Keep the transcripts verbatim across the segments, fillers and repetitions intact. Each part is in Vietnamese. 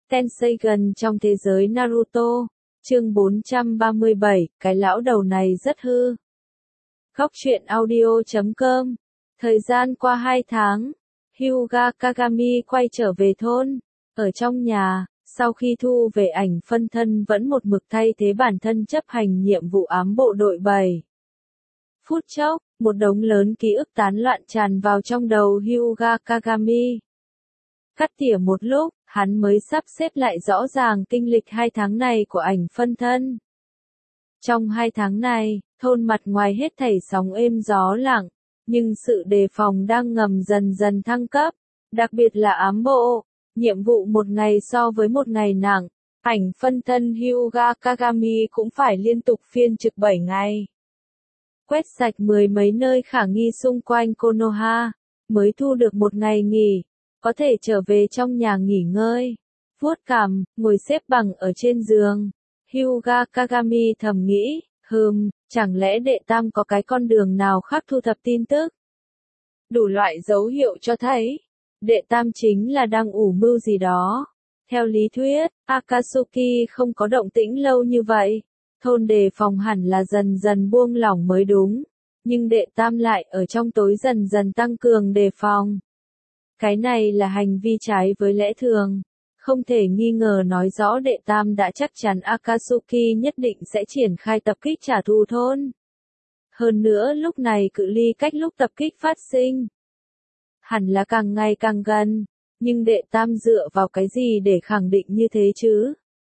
Tenseigan trong thế giới Naruto. Chương bốn trăm ba mươi bảy, cái lão đầu này rất hư. Góc truyện audio chấm com. Thời gian qua hai tháng, Hyuga Kagami quay trở về thôn. Ở trong nhà, sau khi thu về ảnh phân thân vẫn một mực thay thế bản thân chấp hành nhiệm vụ ám bộ đội bảy. Phút chốc, một đống lớn ký ức tán loạn tràn vào trong đầu Hyuga Kagami. Cắt tỉa một lúc, hắn mới sắp xếp lại rõ ràng kinh lịch hai tháng này của ảnh phân thân. Trong hai tháng này, thôn mặt ngoài hết thảy sóng êm gió lặng, nhưng sự đề phòng đang ngầm dần dần thăng cấp, đặc biệt là ám bộ, nhiệm vụ một ngày so với một ngày nặng, ảnh phân thân Hyuga Kagami cũng phải liên tục phiên trực bảy ngày. Quét sạch mười mấy nơi khả nghi xung quanh Konoha, mới thu được một ngày nghỉ, có thể trở về trong nhà nghỉ ngơi. Vuốt cằm, ngồi xếp bằng ở trên giường, Hyuga Kagami thầm nghĩ, hừm, chẳng lẽ đệ tam có cái con đường nào khác thu thập tin tức? Đủ loại dấu hiệu cho thấy, đệ tam chính là đang ủ mưu gì đó. Theo lý thuyết, Akatsuki không có động tĩnh lâu như vậy, thôn đề phòng hẳn là dần dần buông lỏng mới đúng, nhưng đệ tam lại ở trong tối dần dần tăng cường đề phòng. Cái này là hành vi trái với lẽ thường, không thể nghi ngờ nói rõ đệ tam đã chắc chắn Akatsuki nhất định sẽ triển khai tập kích trả thù thôn. Hơn nữa lúc này cự ly cách lúc tập kích phát sinh hẳn là càng ngày càng gần, nhưng đệ tam dựa vào cái gì để khẳng định như thế chứ?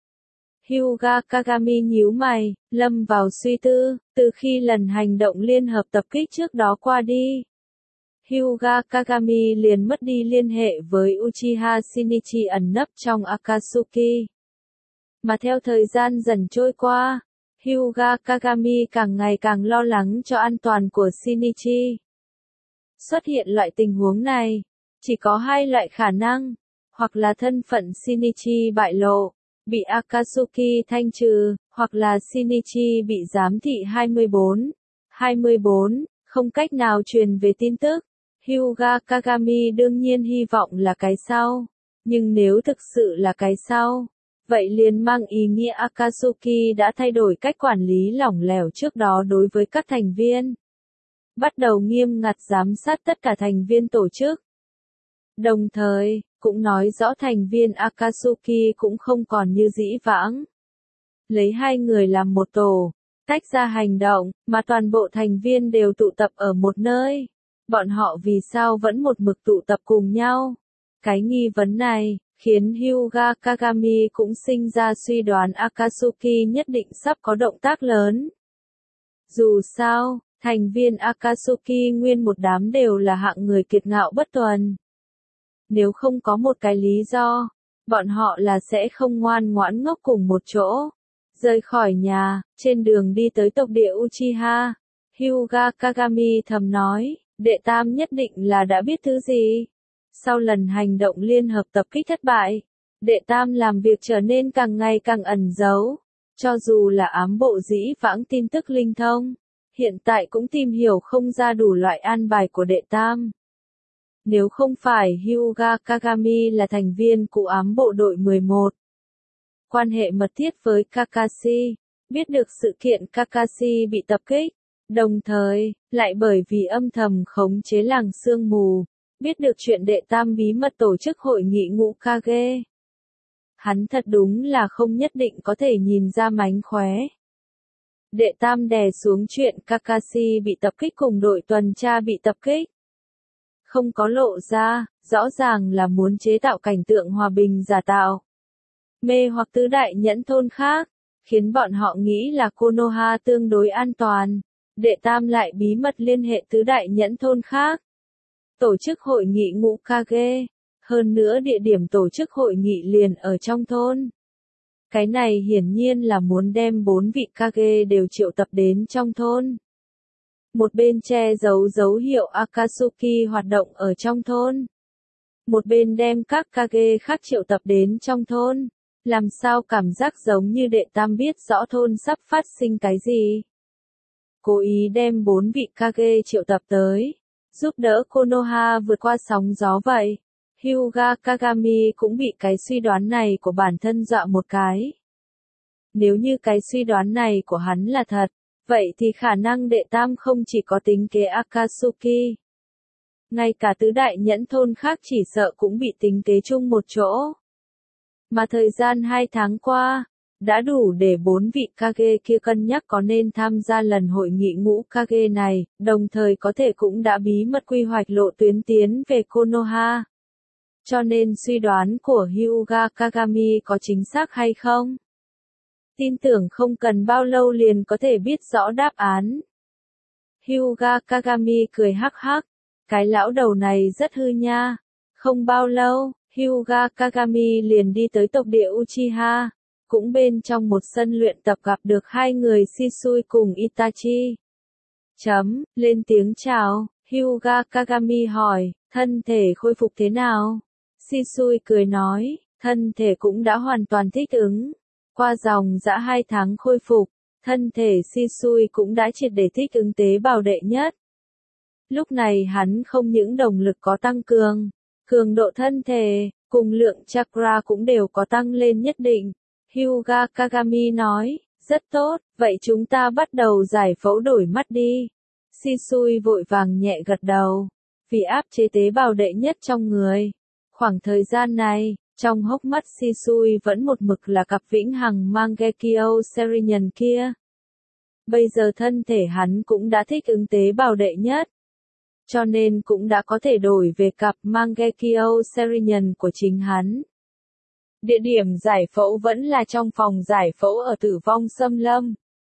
Hyuga Kagami nhíu mày, lâm vào suy tư, từ khi lần hành động liên hợp tập kích trước đó qua đi. Hyuga Kagami liền mất đi liên hệ với Uchiha Shinichi ẩn nấp trong Akatsuki. Mà theo thời gian dần trôi qua, Hyuga Kagami càng ngày càng lo lắng cho an toàn của Shinichi. Xuất hiện loại tình huống này, chỉ có hai loại khả năng, hoặc là thân phận Shinichi bại lộ, bị Akatsuki thanh trừ, hoặc là Shinichi bị giám thị hai mươi bốn, hai mươi bốn, không cách nào truyền về tin tức. Hyuga Kagami đương nhiên hy vọng là cái sau, nhưng nếu thực sự là cái sau, vậy liền mang ý nghĩa Akatsuki đã thay đổi cách quản lý lỏng lẻo trước đó đối với các thành viên. Bắt đầu nghiêm ngặt giám sát tất cả thành viên tổ chức. Đồng thời, cũng nói rõ thành viên Akatsuki cũng không còn như dĩ vãng. Lấy hai người làm một tổ, tách ra hành động, mà toàn bộ thành viên đều tụ tập ở một nơi. Bọn họ vì sao vẫn một mực tụ tập cùng nhau? Cái nghi vấn này, khiến Hyuga Kagami cũng sinh ra suy đoán Akatsuki nhất định sắp có động tác lớn. Dù sao, thành viên Akatsuki nguyên một đám đều là hạng người kiệt ngạo bất tuần. Nếu không có một cái lý do, bọn họ là sẽ không ngoan ngoãn ngốc cùng một chỗ. Rời khỏi nhà, trên đường đi tới tộc địa Uchiha, Hyuga Kagami thầm nói, đệ tam nhất định là đã biết thứ gì. Sau lần hành động liên hợp tập kích thất bại, đệ tam làm việc trở nên càng ngày càng ẩn giấu. Cho dù là ám bộ dĩ vãng tin tức linh thông, hiện tại cũng tìm hiểu không ra đủ loại an bài của đệ tam. Nếu không phải Hyuga Kagami là thành viên của ám bộ đội mười một, quan hệ mật thiết với Kakashi, biết được sự kiện Kakashi bị tập kích, đồng thời, lại bởi vì âm thầm khống chế làng sương mù, biết được chuyện đệ tam bí mật tổ chức hội nghị ngũ Kage. Hắn thật đúng là không nhất định có thể nhìn ra mánh khóe. Đệ tam đè xuống chuyện Kakashi bị tập kích cùng đội tuần tra bị tập kích. Không có lộ ra, rõ ràng là muốn chế tạo cảnh tượng hòa bình giả tạo. Mê hoặc tứ đại nhẫn thôn khác, khiến bọn họ nghĩ là Konoha tương đối an toàn. Đệ tam lại bí mật liên hệ tứ đại nhẫn thôn khác. Tổ chức hội nghị ngũ Kage. Hơn nữa địa điểm tổ chức hội nghị liền ở trong thôn. Cái này hiển nhiên là muốn đem bốn vị Kage đều triệu tập đến trong thôn. Một bên che giấu dấu hiệu Akatsuki hoạt động ở trong thôn. Một bên đem các Kage khác triệu tập đến trong thôn. Làm sao cảm giác giống như đệ tam biết rõ thôn sắp phát sinh cái gì. Cố ý đem bốn vị Kage triệu tập tới, giúp đỡ Konoha vượt qua sóng gió vậy. Hyuga Kagami cũng bị cái suy đoán này của bản thân dọa một cái. Nếu như cái suy đoán này của hắn là thật, vậy thì khả năng đệ tam không chỉ có tính kế Akatsuki. Ngay cả tứ đại nhẫn thôn khác chỉ sợ cũng bị tính kế chung một chỗ. Mà thời gian hai tháng qua, đã đủ để bốn vị Kage kia cân nhắc có nên tham gia lần hội nghị ngũ Kage này, đồng thời có thể cũng đã bí mật quy hoạch lộ tuyến tiến về Konoha. Cho nên suy đoán của Hyuga Kagami có chính xác hay không? Tin tưởng không cần bao lâu liền có thể biết rõ đáp án. Hyuga Kagami cười hắc hắc, cái lão đầu này rất hư nha. Không bao lâu, Hyuga Kagami liền đi tới tộc địa Uchiha, cũng bên trong một sân luyện tập gặp được hai người Shisui cùng Itachi. Chấm, lên tiếng chào, Hyuga Kagami hỏi, thân thể khôi phục thế nào? Shisui cười nói, thân thể cũng đã hoàn toàn thích ứng. Qua dòng dã hai tháng khôi phục, thân thể Shisui cũng đã triệt để thích ứng tế bào đệ nhất. Lúc này hắn không những động lực có tăng cường, cường độ thân thể, cùng lượng chakra cũng đều có tăng lên nhất định. Hyuga Kagami nói, rất tốt, vậy chúng ta bắt đầu giải phẫu đổi mắt đi. Shisui vội vàng nhẹ gật đầu, vì áp chế tế bào đệ nhất trong người. Khoảng thời gian này, trong hốc mắt Shisui vẫn một mực là cặp vĩnh hằng Mangekyo Serinian kia. Bây giờ thân thể hắn cũng đã thích ứng tế bào đệ nhất. Cho nên cũng đã có thể đổi về cặp Mangekyo Serinian của chính hắn. Địa điểm giải phẫu vẫn là trong phòng giải phẫu ở Tử Vong Xâm Lâm.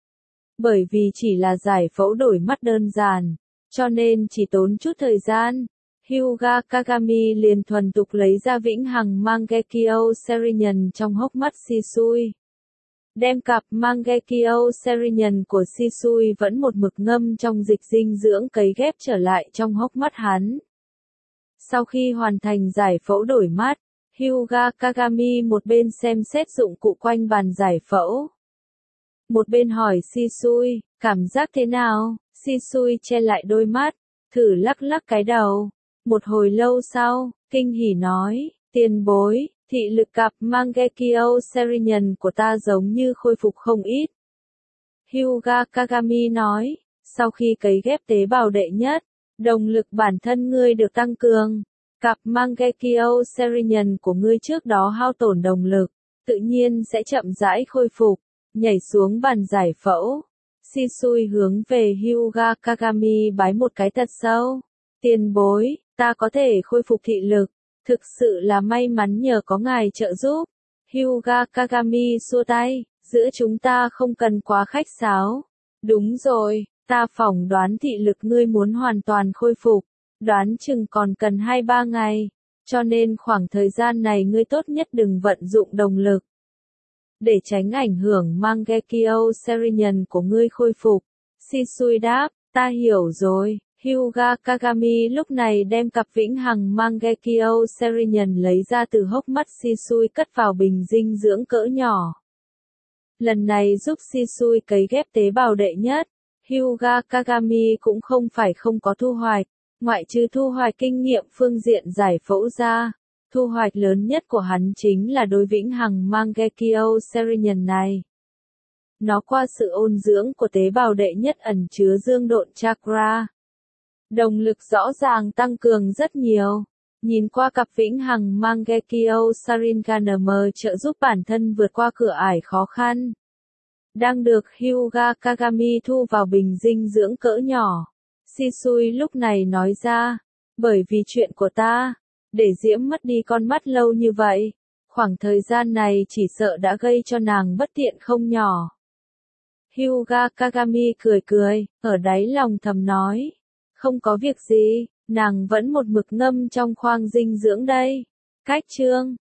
Bởi vì chỉ là giải phẫu đổi mắt đơn giản, cho nên chỉ tốn chút thời gian. Hyuga Kagami liền thuần tục lấy ra vĩnh hằng Mangekyo Serinian trong hốc mắt Shisui. Đem cặp Mangekyo Serinian của Shisui vẫn một mực ngâm trong dịch dinh dưỡng cấy ghép trở lại trong hốc mắt hắn. Sau khi hoàn thành giải phẫu đổi mắt, Hyuga Kagami một bên xem xét dụng cụ quanh bàn giải phẫu. Một bên hỏi Shisui, cảm giác thế nào? Shisui che lại đôi mắt, thử lắc lắc cái đầu. Một hồi lâu sau, kinh hỉ nói, tiền bối, thị lực cặp Mangekyo Serinian của ta giống như khôi phục không ít. Hyuga Kagami nói, sau khi cấy ghép tế bào đệ nhất, động lực bản thân ngươi được tăng cường. Cặp Mangekyo Serinian của ngươi trước đó hao tổn động lực, tự nhiên sẽ chậm rãi khôi phục. Nhảy xuống bàn giải phẫu, Shisui hướng về Hyuga Kagami bái một cái thật sâu. Tiền bối, ta có thể khôi phục thị lực, thực sự là may mắn nhờ có ngài trợ giúp. Hyuga Kagami xua tay, giữa chúng ta không cần quá khách sáo. Đúng rồi, ta phỏng đoán thị lực ngươi muốn hoàn toàn khôi phục, đoán chừng còn cần hai ba ngày, cho nên khoảng thời gian này ngươi tốt nhất đừng vận dụng động lực. Để tránh ảnh hưởng Mangekyo Serinian của ngươi khôi phục. Shisui đáp, ta hiểu rồi. Hyuga Kagami lúc này đem cặp vĩnh hằng Mangekyo Serinian lấy ra từ hốc mắt Shisui cất vào bình dinh dưỡng cỡ nhỏ. Lần này giúp Shisui cấy ghép tế bào đệ nhất, Hyuga Kagami cũng không phải không có thu hoạch, ngoại trừ thu hoạch kinh nghiệm phương diện giải phẫu ra. Thu hoạch lớn nhất của hắn chính là đối vĩnh hằng Mangekyo Serinian này. Nó qua sự ôn dưỡng của tế bào đệ nhất ẩn chứa dương độn chakra. Động lực rõ ràng tăng cường rất nhiều. Nhìn qua cặp vĩnh hằng Mangekyo Serinian trợ giúp bản thân vượt qua cửa ải khó khăn. Đang được Hyuga Kagami thu vào bình dinh dưỡng cỡ nhỏ. Shisui lúc này nói ra, bởi vì chuyện của ta, để Diễm mất đi con mắt lâu như vậy, khoảng thời gian này chỉ sợ đã gây cho nàng bất tiện không nhỏ. Hyuga Kagami cười cười, ở đáy lòng thầm nói, không có việc gì, nàng vẫn một mực ngâm trong khoang dinh dưỡng đây. Cách chương